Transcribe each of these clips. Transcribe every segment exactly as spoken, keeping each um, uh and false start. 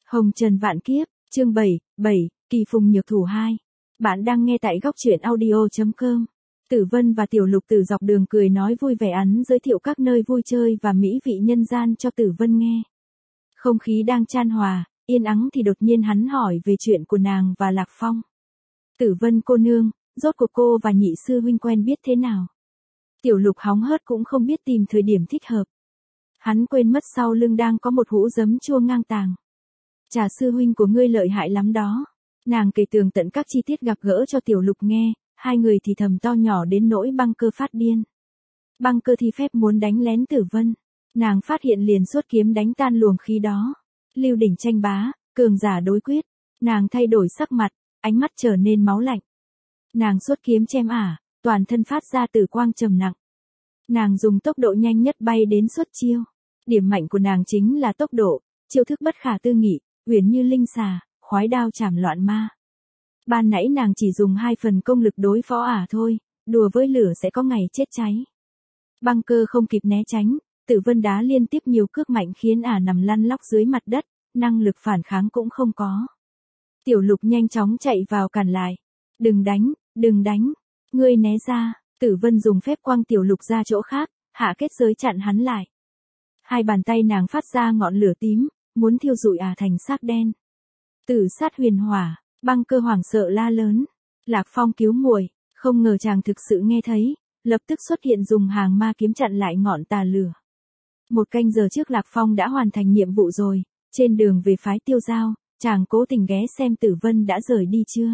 Hồng Trần Vạn Kiếp, chương bảy, bảy, Kỳ Phùng Nhược Thủ hai. Bạn đang nghe tại góc truyện audio chấm com. Tử Vân và Tiểu Lục từ dọc đường cười nói vui vẻ ắn giới thiệu các nơi vui chơi và mỹ vị nhân gian cho Tử Vân nghe. Không khí đang chan hòa, yên ắng thì đột nhiên hắn hỏi về chuyện của nàng và Lạc Phong. Tử Vân cô nương, rốt cuộc cô và nhị sư huynh quen biết thế nào? Tiểu Lục hóng hớt cũng không biết tìm thời điểm thích hợp. Hắn quên mất sau lưng đang có một hũ giấm chua ngang tàng. Trà sư huynh của ngươi lợi hại lắm đó. Nàng kể tường tận các chi tiết gặp gỡ cho Tiểu Lục nghe, hai người thì thầm to nhỏ đến nỗi Băng Cơ phát điên. Băng Cơ thi phép muốn đánh lén Tử Vân. Nàng phát hiện liền xuất kiếm đánh tan luồng khí đó. Lưu đỉnh tranh bá, cường giả đối quyết. Nàng thay đổi sắc mặt, ánh mắt trở nên máu lạnh. Nàng xuất kiếm chém ả, toàn thân phát ra tử quang trầm nặng. Nàng dùng tốc độ nhanh nhất bay đến xuất chiêu. Điểm mạnh của nàng chính là tốc độ, chiêu thức bất khả tư nghị, uyển như linh xà, khoái đao chảm loạn ma. Ban nãy nàng chỉ dùng hai phần công lực đối phó ả thôi, đùa với lửa sẽ có ngày chết cháy. Băng Cơ không kịp né tránh, Tử Vân đá liên tiếp nhiều cước mạnh khiến ả nằm lăn lóc dưới mặt đất, năng lực phản kháng cũng không có. Tiểu Lục nhanh chóng chạy vào cản lại. Đừng đánh, đừng đánh, ngươi né ra. Tử Vân dùng phép quăng Tiểu Lục ra chỗ khác, hạ kết giới chặn hắn lại. Hai bàn tay nàng phát ra ngọn lửa tím, muốn thiêu rụi ả thành xác đen. Tử sát huyền hỏa, Băng Cơ hoảng sợ la lớn. Lạc Phong cứu muội, không ngờ chàng thực sự nghe thấy, lập tức xuất hiện dùng hàng ma kiếm chặn lại ngọn tà lửa. Một canh giờ trước Lạc Phong đã hoàn thành nhiệm vụ rồi, trên đường về phái Tiêu Giao, chàng cố tình ghé xem Tử Vân đã rời đi chưa.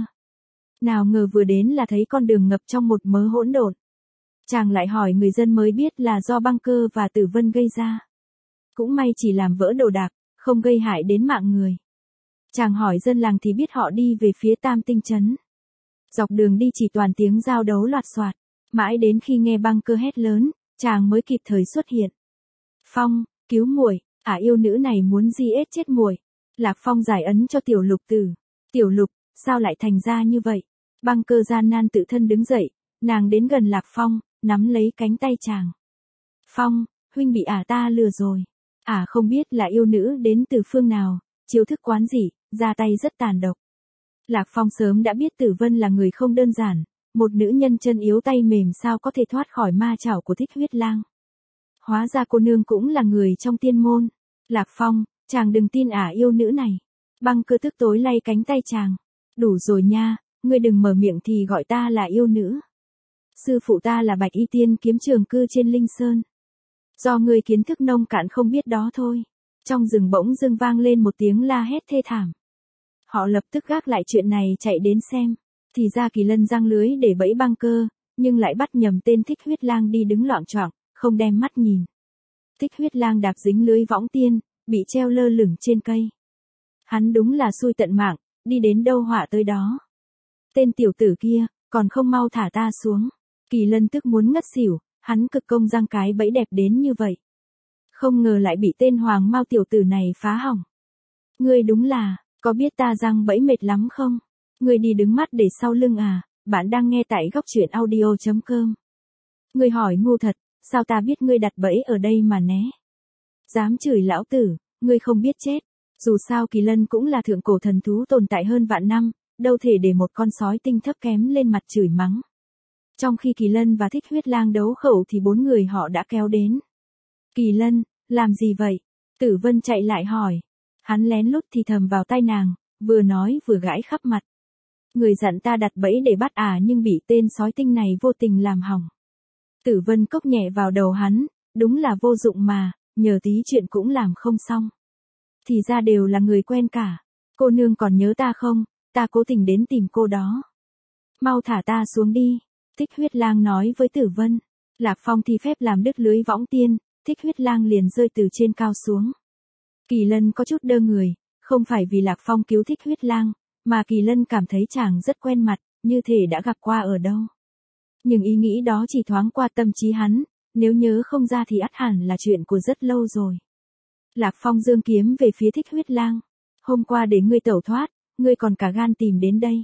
Nào ngờ vừa đến là thấy con đường ngập trong một mớ hỗn độn. Chàng lại hỏi người dân mới biết là do Băng Cơ và Tử Vân gây ra. Cũng may chỉ làm vỡ đồ đạc, không gây hại đến mạng người. Chàng hỏi dân làng thì biết họ đi về phía Tam Tinh Trấn. Dọc đường đi chỉ toàn tiếng giao đấu loạt xoạt. Mãi đến khi nghe Băng Cơ hét lớn, chàng mới kịp thời xuất hiện. Phong, cứu muội, ả yêu nữ này muốn di ết chết muội. Lạc Phong giải ấn cho Tiểu Lục tử. Tiểu Lục, sao lại thành ra như vậy? Băng Cơ gian nan tự thân đứng dậy, nàng đến gần Lạc Phong, nắm lấy cánh tay chàng. Phong, huynh bị ả ta lừa rồi. Ả không biết là yêu nữ đến từ phương nào, chiêu thức quán dị, ra tay rất tàn độc. Lạc Phong sớm đã biết Tử Vân là người không đơn giản, một nữ nhân chân yếu tay mềm sao có thể thoát khỏi ma chảo của Thích Huyết Lang. Hóa ra cô nương cũng là người trong tiên môn. Lạc Phong, chàng đừng tin ả yêu nữ này. Băng Cơ tức tối lay cánh tay chàng. Đủ rồi nha, ngươi đừng mở miệng thì gọi ta là yêu nữ. Sư phụ ta là Bạch Y Tiên kiếm trường cư trên Linh Sơn. Do ngươi kiến thức nông cạn không biết đó thôi. Trong rừng bỗng dưng vang lên một tiếng la hét thê thảm. Họ lập tức gác lại chuyện này chạy đến xem. Thì ra Kỳ Lân giăng lưới để bẫy Băng Cơ, nhưng lại bắt nhầm tên Thích Huyết Lang đi đứng loạng choạng, không đem mắt nhìn. Thích Huyết Lang đạp dính lưới võng tiên, bị treo lơ lửng trên cây. Hắn đúng là xui tận mạng, đi đến đâu họa tới đó. Tên tiểu tử kia, còn không mau thả ta xuống. Kỳ Lân tức muốn ngất xỉu, hắn cực công giăng cái bẫy đẹp đến như vậy. Không ngờ lại bị tên Hoàng Mao tiểu tử này phá hỏng. Ngươi đúng là, có biết ta giăng bẫy mệt lắm không? Ngươi đi đứng mắt để sau lưng à, bạn đang nghe tại góc truyện audio chấm com. Ngươi hỏi ngu thật, sao ta biết ngươi đặt bẫy ở đây mà né? Dám chửi lão tử, ngươi không biết chết. Dù sao Kỳ Lân cũng là thượng cổ thần thú tồn tại hơn vạn năm, đâu thể để một con sói tinh thấp kém lên mặt chửi mắng. Trong khi Kỳ Lân và Thích Huyết Lang đấu khẩu thì bốn người họ đã kéo đến. Kỳ Lân, làm gì vậy? Tử Vân chạy lại hỏi. Hắn lén lút thì thầm vào tai nàng, vừa nói vừa gãi khắp mặt. Người dặn ta đặt bẫy để bắt ả nhưng bị tên sói tinh này vô tình làm hỏng. Tử Vân cốc nhẹ vào đầu hắn, đúng là vô dụng mà, nhờ tí chuyện cũng làm không xong. Thì ra đều là người quen cả. Cô nương còn nhớ ta không? Ta cố tình đến tìm cô đó. Mau thả ta xuống đi. Thích Huyết Lang nói với Tử Vân. Lạc Phong thi phép làm đứt lưới võng tiên, Thích Huyết Lang liền rơi từ trên cao xuống. Kỳ Lân có chút đơ người, không phải vì Lạc Phong cứu Thích Huyết Lang, mà Kỳ Lân cảm thấy chàng rất quen mặt, như thể đã gặp qua ở đâu. Nhưng ý nghĩ đó chỉ thoáng qua tâm trí hắn, nếu nhớ không ra thì ắt hẳn là chuyện của rất lâu rồi. Lạc Phong giương kiếm về phía Thích Huyết Lang. Hôm qua để ngươi tẩu thoát, ngươi còn cả gan tìm đến đây.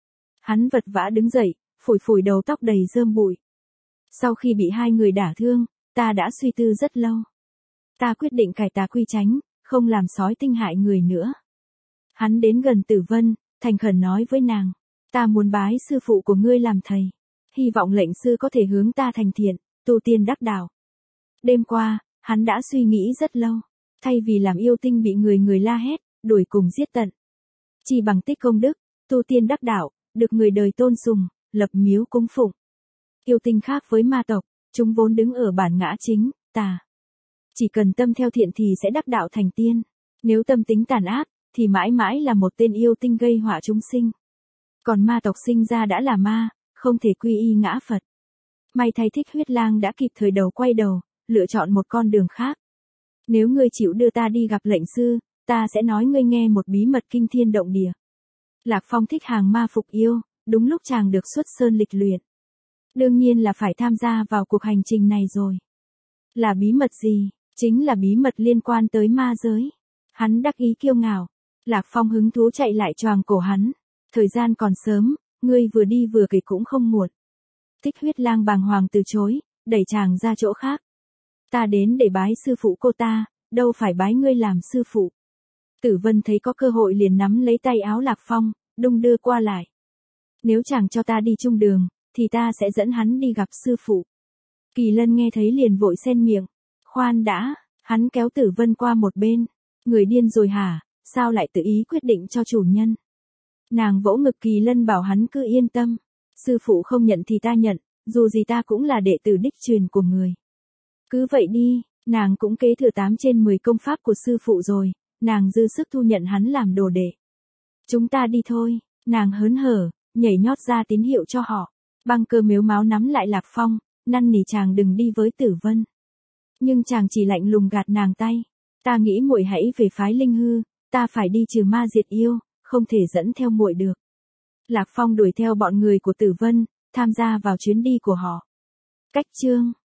Hắn vật vã đứng dậy, phủi phủi đầu tóc đầy rơm bụi. Sau khi bị hai người đả thương, ta đã suy tư rất lâu. Ta quyết định cải tà quy chánh, không làm sói tinh hại người nữa. Hắn đến gần Tử Vân, thành khẩn nói với nàng, ta muốn bái sư phụ của ngươi làm thầy. Hy vọng lệnh sư có thể hướng ta thành thiện, tu tiên đắc đạo. Đêm qua, hắn đã suy nghĩ rất lâu. Thay vì làm yêu tinh bị người người la hét, đuổi cùng giết tận. Chỉ bằng tích công đức, tu tiên đắc đạo, được người đời tôn sùng, lập miếu cung phụng. Yêu tinh khác với ma tộc, chúng vốn đứng ở bản ngã chính, tà. Chỉ cần tâm theo thiện thì sẽ đắc đạo thành tiên. Nếu tâm tính tàn ác, thì mãi mãi là một tên yêu tinh gây họa chúng sinh. Còn ma tộc sinh ra đã là ma, không thể quy y ngã Phật. May thay Thích Huyết Lang đã kịp thời đầu quay đầu, lựa chọn một con đường khác. Nếu ngươi chịu đưa ta đi gặp lệnh sư, ta sẽ nói ngươi nghe một bí mật kinh thiên động địa. Lạc Phong thích hàng ma phục yêu, đúng lúc chàng được xuất sơn lịch luyện. Đương nhiên là phải tham gia vào cuộc hành trình này rồi. Là bí mật gì? Chính là bí mật liên quan tới ma giới. Hắn đắc ý kiêu ngạo. Lạc Phong hứng thú chạy lại choàng cổ hắn. Thời gian còn sớm, ngươi vừa đi vừa kể cũng không muộn. Thích Huyết Lang bàng hoàng từ chối, đẩy chàng ra chỗ khác. Ta đến để bái sư phụ cô ta, đâu phải bái ngươi làm sư phụ. Tử Vân thấy có cơ hội liền nắm lấy tay áo Lạc Phong, đung đưa qua lại. Nếu chàng cho ta đi chung đường, thì ta sẽ dẫn hắn đi gặp sư phụ. Kỳ Lân nghe thấy liền vội xen miệng. Khoan đã, hắn kéo Tử Vân qua một bên. Người điên rồi hả, sao lại tự ý quyết định cho chủ nhân. Nàng vỗ ngực Kỳ Lân bảo hắn cứ yên tâm. Sư phụ không nhận thì ta nhận, dù gì ta cũng là đệ tử đích truyền của người. Cứ vậy đi, nàng cũng kế thừa tám trên mười công pháp của sư phụ rồi, nàng dư sức thu nhận hắn làm đồ đệ. Chúng ta đi thôi, nàng hớn hở, nhảy nhót ra tín hiệu cho họ. Băng Cơ mếu máo nắm lại Lạc Phong, năn nỉ chàng đừng đi với Tử Vân. Nhưng chàng chỉ lạnh lùng gạt nàng tay. Ta nghĩ muội hãy về phái Linh Hư, ta phải đi trừ ma diệt yêu, không thể dẫn theo muội được. Lạc Phong đuổi theo bọn người của Tử Vân, tham gia vào chuyến đi của họ. Cách chương